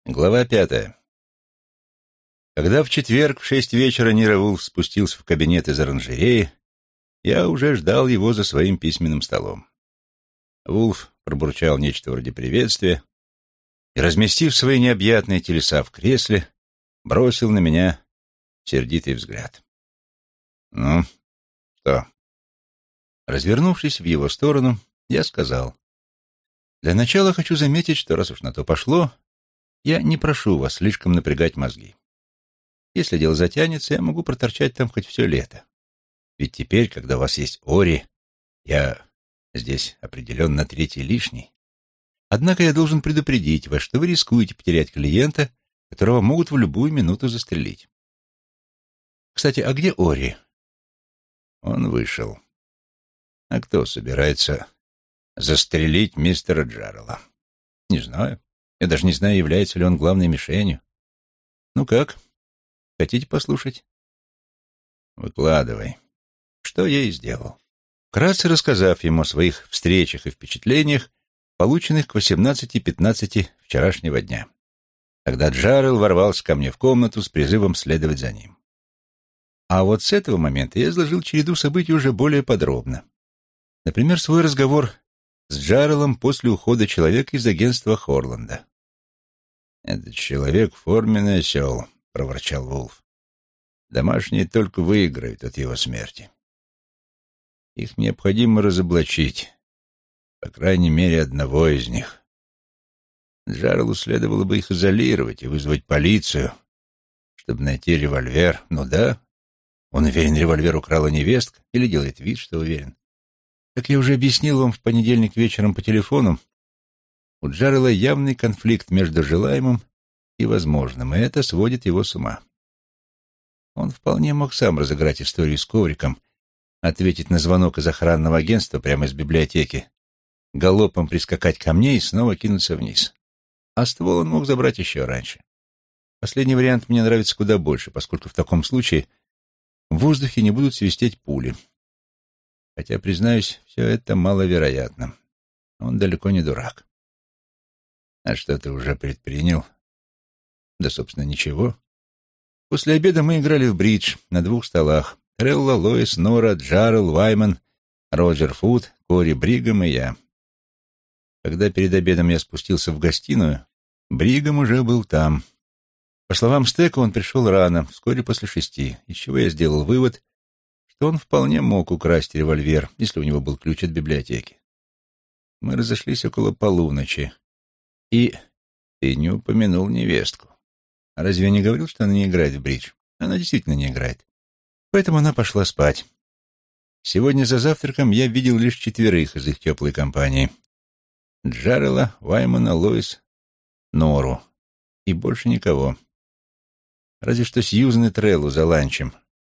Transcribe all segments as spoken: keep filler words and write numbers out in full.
Глава пятая. Когда в четверг в шесть вечера Ниро Вулф спустился в кабинет из оранжереи, я уже ждал его за своим письменным столом. Вулф пробурчал нечто вроде приветствия и, разместив свои необъятные телеса в кресле, бросил на меня сердитый взгляд. «Ну, что?» Развернувшись в его сторону, я сказал: «Для начала хочу заметить, что, раз уж на то пошло, я не прошу вас слишком напрягать мозги. Если дело затянется, я могу проторчать там хоть все лето. Ведь теперь, когда у вас есть Ори, я здесь определенно третий лишний. Однако я должен предупредить вас, что вы рискуете потерять клиента, которого могут в любую минуту застрелить. Кстати, а где Ори?» Он вышел. А кто собирается застрелить мистера Джаррелла? Не знаю. Я даже не знаю, является ли он главной мишенью. Ну как, хотите послушать? Выкладывай. Что я и сделал. Вкратце рассказав ему о своих встречах и впечатлениях, полученных к восемнадцати пятнадцати вчерашнего дня, когда Джаррелл ворвался ко мне в комнату с призывом следовать за ним. А вот с этого момента я изложил череду событий уже более подробно. Например, свой разговор с Джарреллом после ухода человека из агентства Хорланда. «Этот человек — форменный осел», — проворчал Вулф. «Домашние только выиграют от его смерти. Их необходимо разоблачить, по крайней мере, одного из них. Джарреллу следовало бы их изолировать и вызвать полицию, чтобы найти револьвер. Ну да, он уверен, револьвер украла невестка, или делает вид, что уверен. Как я уже объяснил вам в понедельник вечером по телефону, у Джаррелла явный конфликт между желаемым и возможным, и это сводит его с ума. Он вполне мог сам разыграть историю с ковриком, ответить на звонок из охранного агентства прямо из библиотеки, галопом прискакать ко мне и снова кинуться вниз. А ствол он мог забрать еще раньше. Последний вариант мне нравится куда больше, поскольку в таком случае в воздухе не будут свистеть пули. Хотя, признаюсь, все это маловероятно. Он далеко не дурак. А что ты уже предпринял? Да, собственно, ничего. После обеда мы играли в бридж на двух столах. Трелла, Лоис, Нора, Джаррелл, Вайман, Роджер Фуд, Кори Бригам и я. Когда перед обедом я спустился в гостиную, Бригам уже был там. По словам Стека, он пришел рано, вскоре после шести, из чего я сделал вывод, что он вполне мог украсть револьвер, если у него был ключ от библиотеки. Мы разошлись около полуночи. И ты не упомянул невестку. А разве я не говорил, что она не играет в бридж? Она действительно не играет. Поэтому она пошла спать. Сегодня за завтраком я видел лишь четверых из их теплой компании. Джаррелла, Ваймана, Лоис, Нору. И больше никого. Разве что Сьюзен и Треллу за ланчем.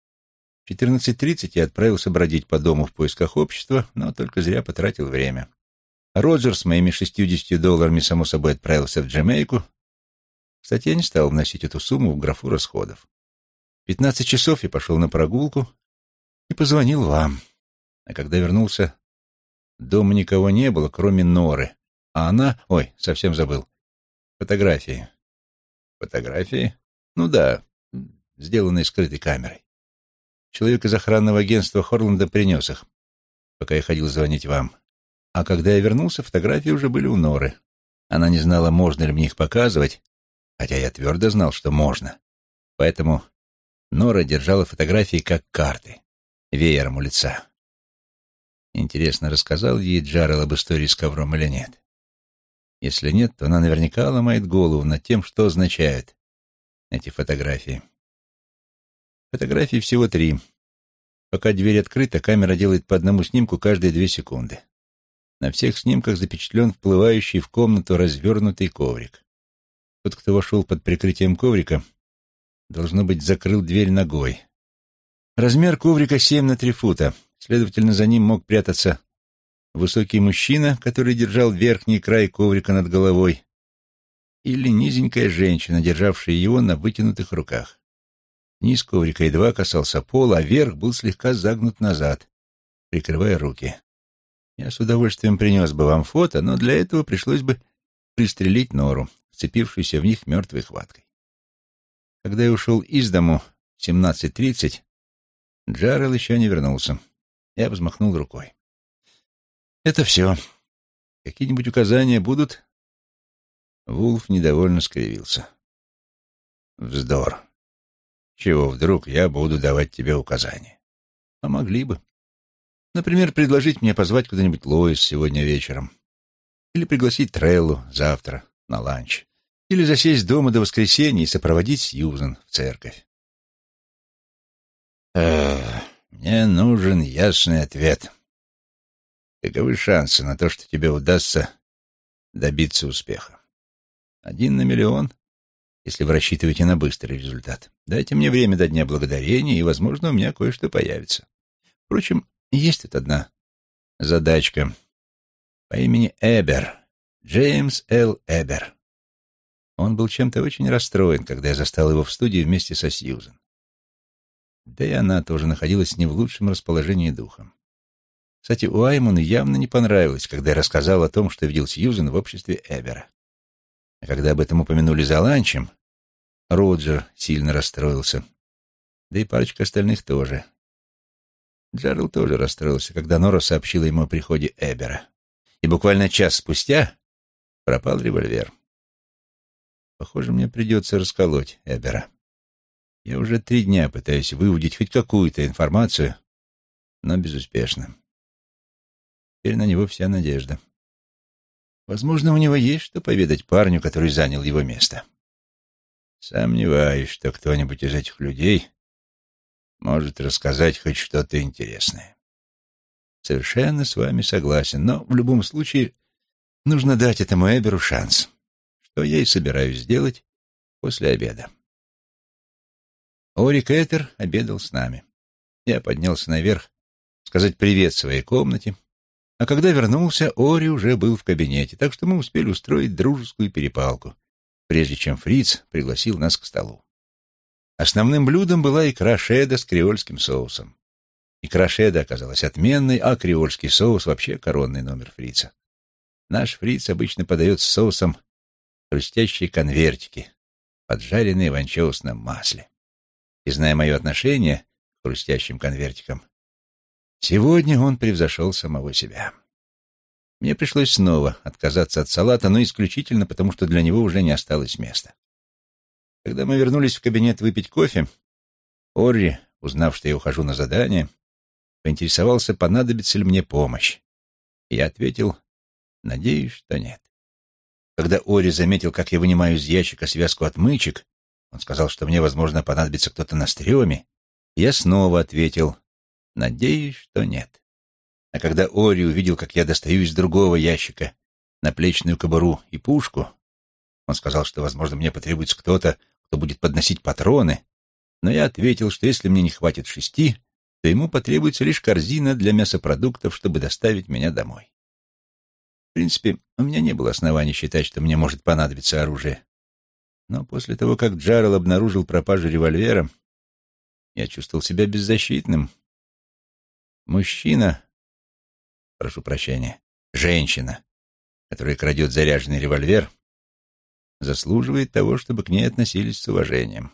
В четырнадцать тридцать я отправился бродить по дому в поисках общества, но только зря потратил время. Роджер с моими шестьюдесятью долларами, само собой, отправился в Джамайку. Кстати, я не стал вносить эту сумму в графу расходов. В пятнадцать часов я пошел на прогулку и позвонил вам. А когда вернулся, дома никого не было, кроме Норы. А она... Ой, совсем забыл. Фотографии. Фотографии? Ну да, сделанные скрытой камерой. Человек из охранного агентства Хорланда принес их, пока я ходил звонить вам. А когда я вернулся, фотографии уже были у Норы. Она не знала, можно ли мне их показывать, хотя я твердо знал, что можно. Поэтому Нора держала фотографии как карты, веером у лица. Интересно, рассказал ей Джаррелл об истории с ковром или нет? Если нет, то она наверняка ломает голову над тем, что означают эти фотографии. Фотографий всего три. Пока дверь открыта, камера делает по одному снимку каждые две секунды. На всех снимках запечатлен вплывающий в комнату развернутый коврик. Тот, кто вошел под прикрытием коврика, должно быть, закрыл дверь ногой. Размер коврика семь на три фута, следовательно, за ним мог прятаться высокий мужчина, который держал верхний край коврика над головой, или низенькая женщина, державшая его на вытянутых руках. Низ коврика едва касался пола, а верх был слегка загнут назад, прикрывая руки. Я с удовольствием принес бы вам фото, но для этого пришлось бы пристрелить Нору. вцепившуюся в них мертвой хваткой. Когда я ушел из дому в семнадцать тридцать, Джарел еще не вернулся. Я взмахнул рукой. «Это все. Какие-нибудь указания будут?» Вулф недовольно скривился. «Вздор. Чего вдруг я буду давать тебе указания? А могли бы. Например, предложить мне позвать куда-нибудь Лоис сегодня вечером. Или пригласить Треллу завтра на ланч. Или засесть дома до воскресенья и сопроводить Сьюзен в церковь. Эх, мне нужен ясный ответ. Каковы шансы на то, что тебе удастся добиться успеха? Один на миллион, если вы рассчитываете на быстрый результат. Дайте мне время до Дня Благодарения, и, возможно, у меня кое-что появится. Впрочем, есть тут одна задачка по имени Эбер, Джеймс Л. Эбер. Он был чем-то очень расстроен, когда я застал его в студии вместе со Сьюзен. Да и она тоже находилась не в лучшем расположении духа. Кстати, Уаймону явно не понравилось, когда я рассказал о том, что видел Сьюзен в обществе Эбера. А когда об этом упомянули за ланчем, Роджер сильно расстроился. Да и парочка остальных тоже. Джарел тоже расстроился, когда Нора сообщила ему о приходе Эбера. И буквально час спустя пропал револьвер. Похоже, мне придется расколоть Эбера. Я уже три дня пытаюсь выудить хоть какую-то информацию, но безуспешно. Теперь на него вся надежда. Возможно, у него есть что поведать парню, который занял его место. Сомневаюсь, что кто-нибудь из этих людей может рассказать хоть что-то интересное. Совершенно с вами согласен, но в любом случае нужно дать этому Эберу шанс, что я и собираюсь сделать после обеда. Ори Кэтер обедал с нами. Я поднялся наверх сказать привет своей комнате, а когда вернулся, Ори уже был в кабинете, так что мы успели устроить дружескую перепалку, прежде чем Фриц пригласил нас к столу. Основным блюдом была икра шеда с креольским соусом. Икра шеда оказалась отменной, а креольский соус вообще коронный номер Фрица. Наш Фриц обычно подает с соусом хрустящие конвертики, поджаренные в анчоусном масле. И, зная мое отношение к хрустящим конвертикам, сегодня он превзошел самого себя. Мне пришлось снова отказаться от салата, но исключительно потому, что для него уже не осталось места. Когда мы вернулись в кабинет выпить кофе, Орри, узнав, что я ухожу на задание, поинтересовался, понадобится ли мне помощь. И я ответил, надеюсь, что нет. Когда Орри заметил, как я вынимаю из ящика связку отмычек, он сказал, что мне, возможно, понадобится кто-то на стреме, я снова ответил, надеюсь, что нет. А когда Орри увидел, как я достаю из другого ящика наплечную кобуру и пушку, он сказал, что, возможно, мне потребуется кто-то, кто будет подносить патроны, но я ответил, что если мне не хватит шести, то ему потребуется лишь корзина для мясопродуктов, чтобы доставить меня домой. В принципе, у меня не было оснований считать, что мне может понадобиться оружие. Но после того, как Джарел обнаружил пропажу револьвера, я чувствовал себя беззащитным. Мужчина, прошу прощения, женщина, которая крадет заряженный револьвер, заслуживает того, чтобы к ней относились с уважением.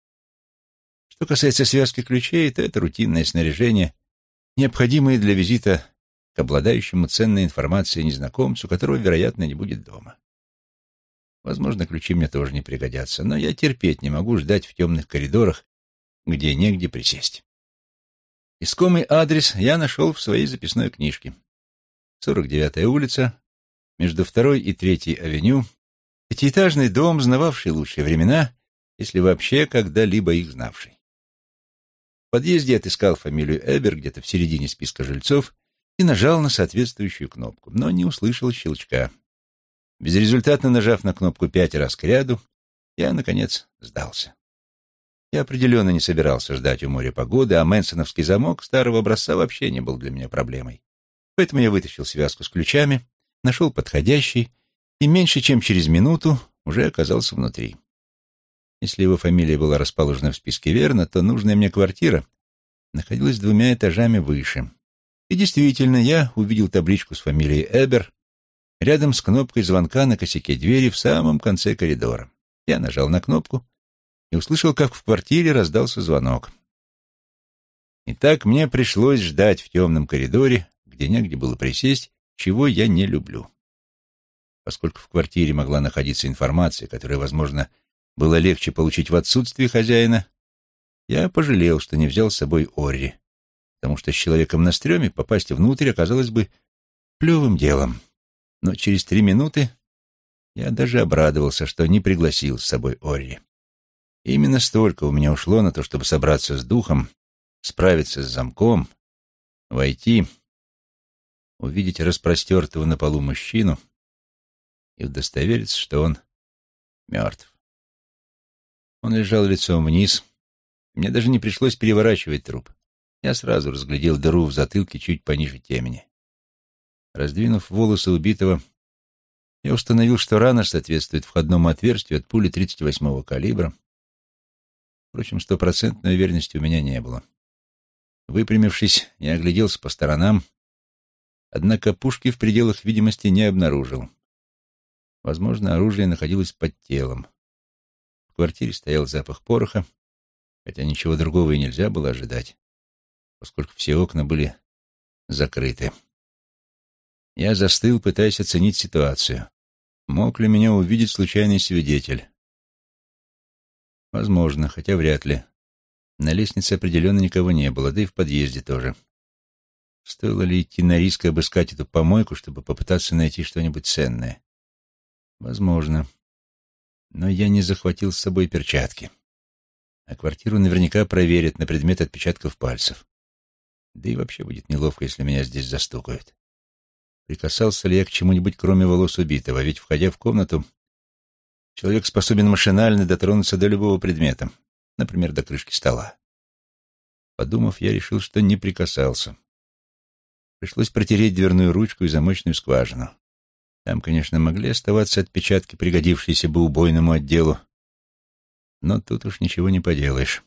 Что касается связки ключей, то это рутинное снаряжение, необходимое для визита к обладающему ценной информацией незнакомцу, которого, вероятно, не будет дома. Возможно, ключи мне тоже не пригодятся, но я терпеть не могу ждать в темных коридорах, где негде присесть. Искомый адрес я нашел в своей записной книжке. сорок девятая улица, между второй и третьей авеню, пятиэтажный дом, знававший лучшие времена, если вообще когда-либо их знавший. В подъезде отыскал фамилию Эбер где-то в середине списка жильцов и нажал на соответствующую кнопку, но не услышал щелчка. Безрезультатно нажав на кнопку пять раз кряду, я, наконец, сдался. Я определенно не собирался ждать у моря погоды, а мэнсоновский замок старого образца вообще не был для меня проблемой. Поэтому я вытащил связку с ключами, нашел подходящий и меньше чем через минуту уже оказался внутри. Если его фамилия была расположена в списке верно, то нужная мне квартира находилась двумя этажами выше. И действительно, я увидел табличку с фамилией Эбер, рядом с кнопкой звонка на косяке двери в самом конце коридора. Я нажал на кнопку и услышал, как в квартире раздался звонок. Итак, мне пришлось ждать в темном коридоре, где негде было присесть, чего я не люблю. Поскольку в квартире могла находиться информация, которую, возможно, было легче получить в отсутствии хозяина, я пожалел, что не взял с собой Орри, потому что с человеком на стреме попасть внутрь оказалось бы плевым делом. Но через три минуты я даже обрадовался, что не пригласил с собой Орри. И именно столько у меня ушло на то, чтобы собраться с духом, справиться с замком, войти, увидеть распростертого на полу мужчину и удостовериться, что он мертв. Он лежал лицом вниз. Мне даже не пришлось переворачивать труп. Я сразу разглядел дыру в затылке чуть пониже темени. Раздвинув волосы убитого, я установил, что рана соответствует входному отверстию от пули тридцать восьмого калибра. Впрочем, стопроцентной уверенности у меня не было. Выпрямившись, я огляделся по сторонам, однако пушки в пределах видимости не обнаружил. Возможно, оружие находилось под телом. В квартире стоял запах пороха, хотя ничего другого и нельзя было ожидать, поскольку все окна были закрыты. Я застыл, пытаясь оценить ситуацию. Мог ли меня увидеть случайный свидетель? Возможно, хотя вряд ли. На лестнице определенно никого не было, да и в подъезде тоже. Стоило ли идти на риск и обыскать эту помойку, чтобы попытаться найти что-нибудь ценное? Возможно. Но я не захватил с собой перчатки. А квартиру наверняка проверят на предмет отпечатков пальцев. Да и вообще будет неловко, если меня здесь застукают. Прикасался ли я к чему-нибудь, кроме волос убитого? Ведь, входя в комнату, человек способен машинально дотронуться до любого предмета, например, до крышки стола. Подумав, я решил, что не прикасался. Пришлось протереть дверную ручку и замочную скважину. Там, конечно, могли оставаться отпечатки, пригодившиеся бы убойному отделу, но тут уж ничего не поделаешь.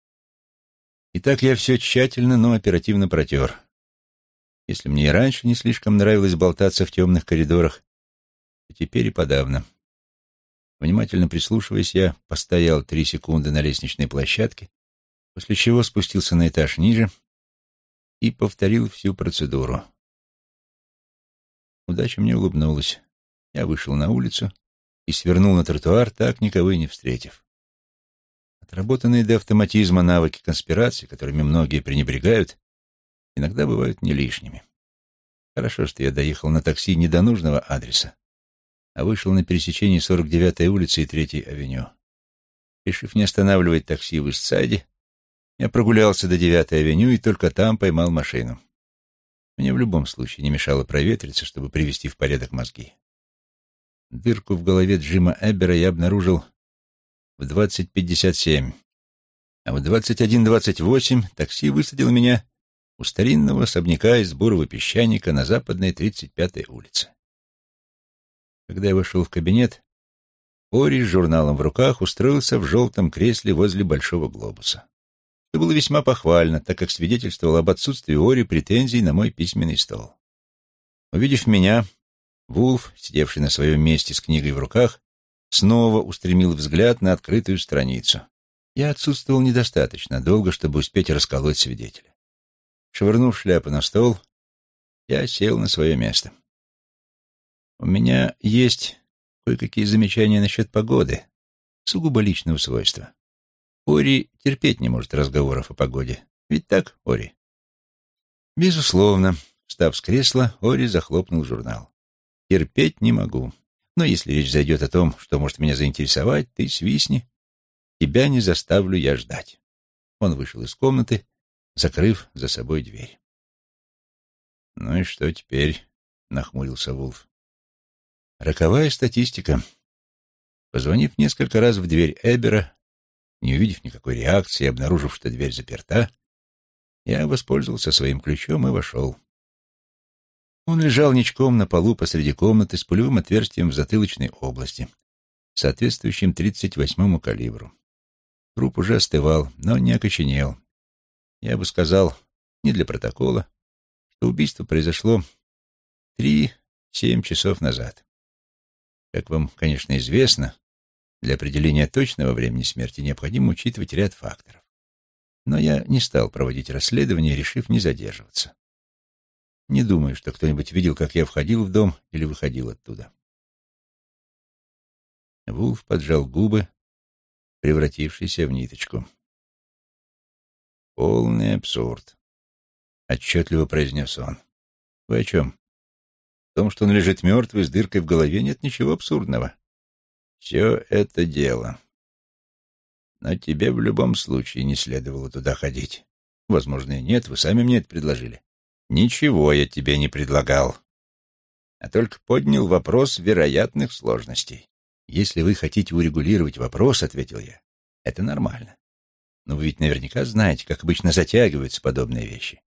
Итак, я все тщательно, но оперативно протер. Если мне и раньше не слишком нравилось болтаться в темных коридорах, то теперь и подавно. Внимательно прислушиваясь, я постоял три секунды на лестничной площадке, после чего спустился на этаж ниже и повторил всю процедуру. Удача мне улыбнулась. Я вышел на улицу и свернул на тротуар, так никого и не встретив. Отработанные до автоматизма навыки конспирации, которыми многие пренебрегают, иногда бывают не лишними. Хорошо, что я доехал на такси не до нужного адреса, а вышел на пересечении сорок девятой улицы и третьей авеню. Решив не останавливать такси в Истсайде, я прогулялся до девятой авеню и только там поймал машину. Мне в любом случае не мешало проветриться, чтобы привести в порядок мозги. Дырку в голове Джима Эббера я обнаружил в двадцать пятьдесят семь, а в двадцать один двадцать восемь такси высадило меня у старинного особняка из бурого песчаника на западной тридцать пятой улице. Когда я вошел в кабинет, Орри с журналом в руках устроился в желтом кресле возле большого глобуса. Это было весьма похвально, так как свидетельствовало об отсутствии Орри претензий на мой письменный стол. Увидев меня, Вулф, сидевший на своем месте с книгой в руках, снова устремил взгляд на открытую страницу. Я отсутствовал недостаточно долго, чтобы успеть расколоть свидетеля. Швырнув шляпу на стол, я сел на свое место. У меня есть кое-какие замечания насчет погоды, сугубо личного свойства. Орри терпеть не может разговоров о погоде. Ведь так, Орри? Безусловно. Встав с кресла, Орри захлопнул журнал. Терпеть не могу. Но если речь зайдет о том, что может меня заинтересовать, ты свистни. Тебя не заставлю я ждать. Он вышел из комнаты, закрыв за собой дверь. «Ну и что теперь?» — нахмурился Вулф. «Роковая статистика». Позвонив несколько раз в дверь Эббера, не увидев никакой реакции, обнаружив, что дверь заперта, я воспользовался своим ключом и вошел. Он лежал ничком на полу посреди комнаты с пулевым отверстием в затылочной области, соответствующим тридцать восьмому калибру. Труп уже остывал, но не окоченел. Я бы сказал, не для протокола, что убийство произошло три, Семь часов назад. Как вам, конечно, известно, для определения точного времени смерти необходимо учитывать ряд факторов. Но я не стал проводить расследование, решив не задерживаться. Не думаю, что кто-нибудь видел, как я входил в дом или выходил оттуда. Вулф поджал губы, превратившиеся в ниточку. «Полный абсурд», — отчетливо произнес он. «Вы о чем? В том, что он лежит мертвый с дыркой в голове, нет ничего абсурдного. Все это дело. Но тебе в любом случае не следовало туда ходить. Возможно, и нет, вы сами мне это предложили. Ничего я тебе не предлагал, а только поднял вопрос вероятных сложностей. Если вы хотите урегулировать вопрос, — ответил я, — это нормально. Но вы ведь наверняка знаете, как обычно затягиваются подобные вещи.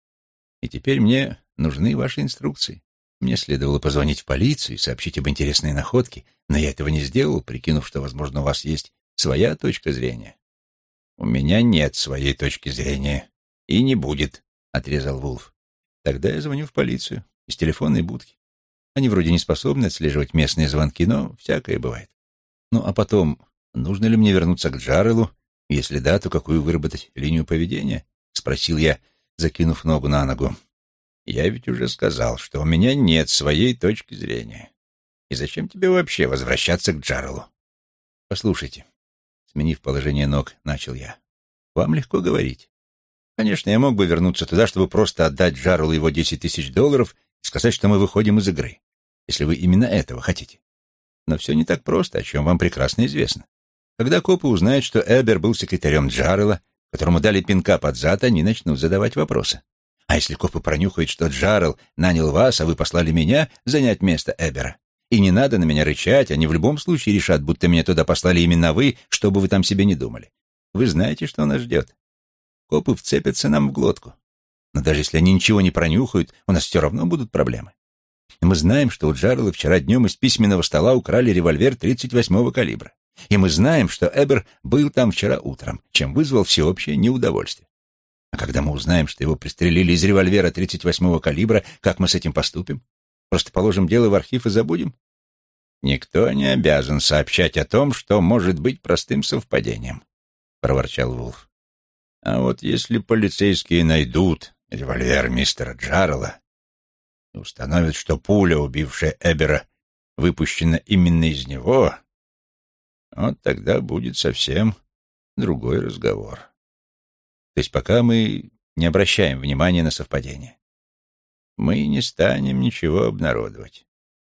И теперь мне нужны ваши инструкции. Мне следовало позвонить в полицию и сообщить об интересной находке, но я этого не сделал, прикинув, что, возможно, у вас есть своя точка зрения. «У меня нет своей точки зрения. И не будет», — отрезал Вулф. «Тогда я звоню в полицию из телефонной будки. Они вроде не способны отслеживать местные звонки, но всякое бывает. Ну, а потом, нужно ли мне вернуться к Джарелу? Если да, то какую выработать линию поведения?» — спросил я, закинув ногу на ногу. «Я ведь уже сказал, что у меня нет своей точки зрения. И зачем тебе вообще возвращаться к Джарелу?» «Послушайте», — сменив положение ног, начал я, — «вам легко говорить. Конечно, я мог бы вернуться туда, чтобы просто отдать Джарелу его десять тысяч долларов и сказать, что мы выходим из игры, если вы именно этого хотите. Но все не так просто, о чем вам прекрасно известно. Когда копы узнают, что Эбер был секретарем Джарела, которому дали пинка под зад, они начнут задавать вопросы. А если копы пронюхают, что Джарел нанял вас, а вы послали меня занять место Эбера, и не надо на меня рычать, они в любом случае решат, будто меня туда послали именно вы, что бы вы там себе не думали. Вы знаете, что нас ждет. Копы вцепятся нам в глотку. Но даже если они ничего не пронюхают, у нас все равно будут проблемы. И мы знаем, что у Джарела вчера днем из письменного стола украли револьвер тридцать восьмого калибра. И мы знаем, что Эбер был там вчера утром, чем вызвал всеобщее неудовольствие. А когда мы узнаем, что его пристрелили из револьвера тридцать восьмого калибра, как мы с этим поступим? Просто положим дело в архив и забудем? «Никто не обязан сообщать о том, что может быть простым совпадением», — проворчал Вулф. «А вот если полицейские найдут револьвер мистера Джарела и установят, что пуля, убившая Эбера, выпущена именно из него, вот тогда будет совсем другой разговор. То есть пока мы не обращаем внимания на совпадение, мы не станем ничего обнародовать.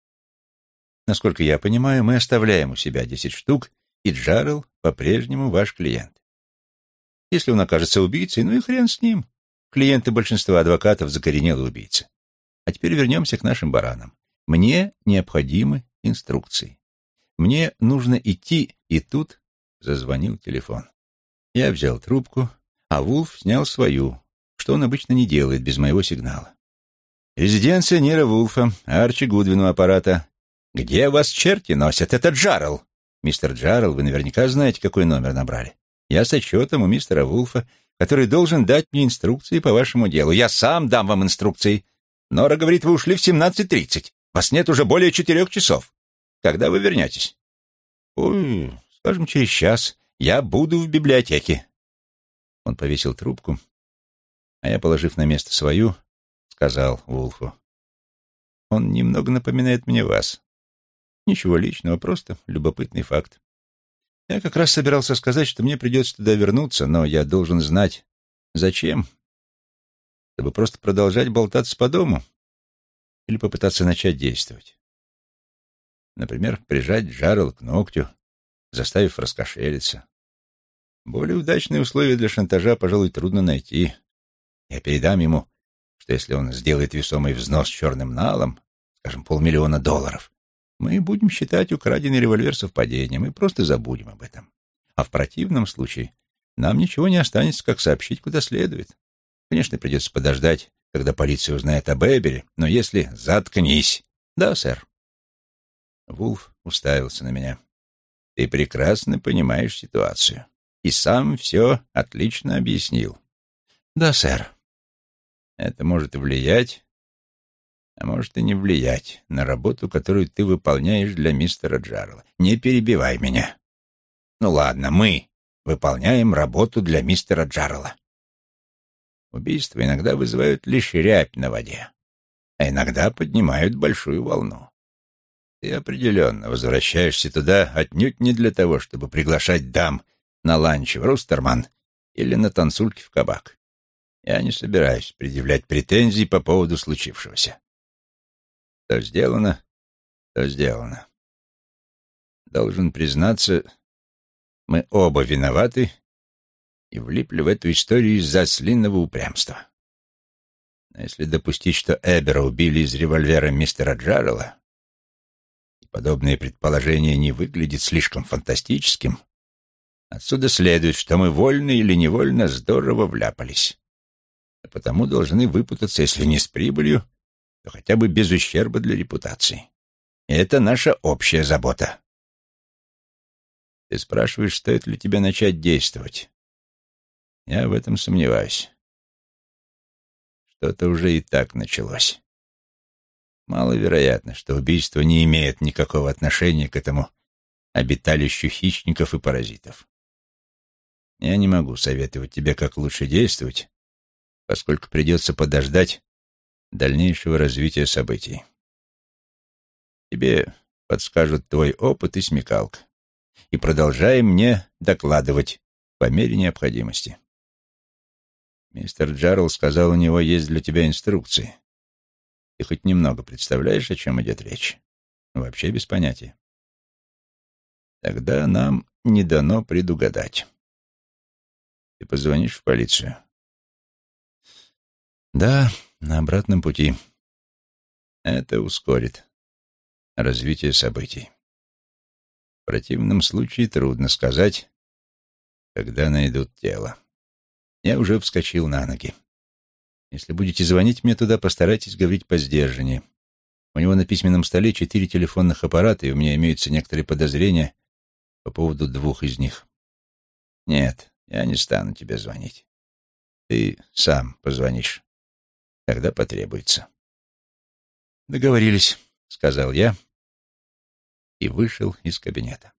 Насколько я понимаю, мы оставляем у себя десять штук, и Джарел по-прежнему ваш клиент. Если он окажется убийцей, ну и хрен с ним. Клиенты большинства адвокатов закоренелые убийцы. А теперь вернемся к нашим баранам. Мне необходимы инструкции. Мне нужно идти, и тут зазвонил телефон. Я взял трубку, а Вулф снял свою, что он обычно не делает без моего сигнала. «Резиденция Нира Вулфа, Арчи Гудвин у аппарата. Где вас черти носят? Это Джарел!» «Мистер Джарел, вы наверняка знаете, какой номер набрали. Я с отчетом у мистера Вулфа, который должен дать мне инструкции по вашему делу. Я сам дам вам инструкции. Нора говорит, вы ушли в семнадцать тридцать. Вас нет уже более четырех часов. Когда вы вернетесь?» «Ой, скажем, через час. Я буду в библиотеке». Он повесил трубку, а я, положив на место свою, сказал Вулфу: «Он немного напоминает мне вас. Ничего личного, просто любопытный факт. Я как раз собирался сказать, что мне придется туда вернуться, но я должен знать, зачем. Чтобы просто продолжать болтаться по дому или попытаться начать действовать. Например, прижать Джарел к ногтю, заставив раскошелиться. Более удачные условия для шантажа, пожалуй, трудно найти. Я передам ему, что если он сделает весомый взнос черным налом, скажем, полмиллиона долларов, мы будем считать украденный револьвер совпадением и просто забудем об этом. А в противном случае нам ничего не останется, как сообщить куда следует. Конечно, придется подождать, когда полиция узнает об Эбере, но если... Заткнись. Да, сэр. Вулф уставился на меня. Ты прекрасно понимаешь ситуацию. И сам все отлично объяснил. Да, сэр. Это может влиять а может и не влиять на работу, которую ты выполняешь для мистера Джаррелла. Не перебивай меня. Ну ладно, мы выполняем работу для мистера Джаррелла. Убийства иногда вызывают лишь рябь на воде, а иногда поднимают большую волну. Ты определенно возвращаешься туда отнюдь не для того, чтобы приглашать дам на ланч в Рустерман или на танцульки в кабак. Я не собираюсь предъявлять претензий по поводу случившегося. Что сделано, то сделано. Должен признаться, мы оба виноваты и влипли в эту историю из-за ослиного упрямства. Но если допустить, что Эбера убили из револьвера мистера Джаррелла, и подобное предположение не выглядит слишком фантастическим, отсюда следует, что мы вольно или невольно здорово вляпались, а потому должны выпутаться, если не с прибылью, то хотя бы без ущерба для репутации. И это наша общая забота. Ты спрашиваешь, стоит ли тебе начать действовать. Я в этом сомневаюсь. Что-то уже и так началось. Маловероятно, что убийство не имеет никакого отношения к этому обиталищу хищников и паразитов. Я не могу советовать тебе, как лучше действовать, поскольку придется подождать дальнейшего развития событий. Тебе подскажут твой опыт и смекалка, и продолжай мне докладывать по мере необходимости. Мистер Джаррелл сказал, у него есть для тебя инструкции. Ты хоть немного представляешь, о чем идет речь? Вообще без понятия. Тогда нам не дано предугадать. Ты позвонишь в полицию? Да, на обратном пути. Это ускорит развитие событий. В противном случае трудно сказать, когда найдут тело. Я уже вскочил на ноги. Если будете звонить мне туда, постарайтесь говорить посдержаннее. У него на письменном столе четыре телефонных аппарата, и у меня имеются некоторые подозрения по поводу двух из них. Нет, я не стану тебе звонить. Ты сам позвонишь, когда потребуется. Договорились, сказал я и вышел из кабинета.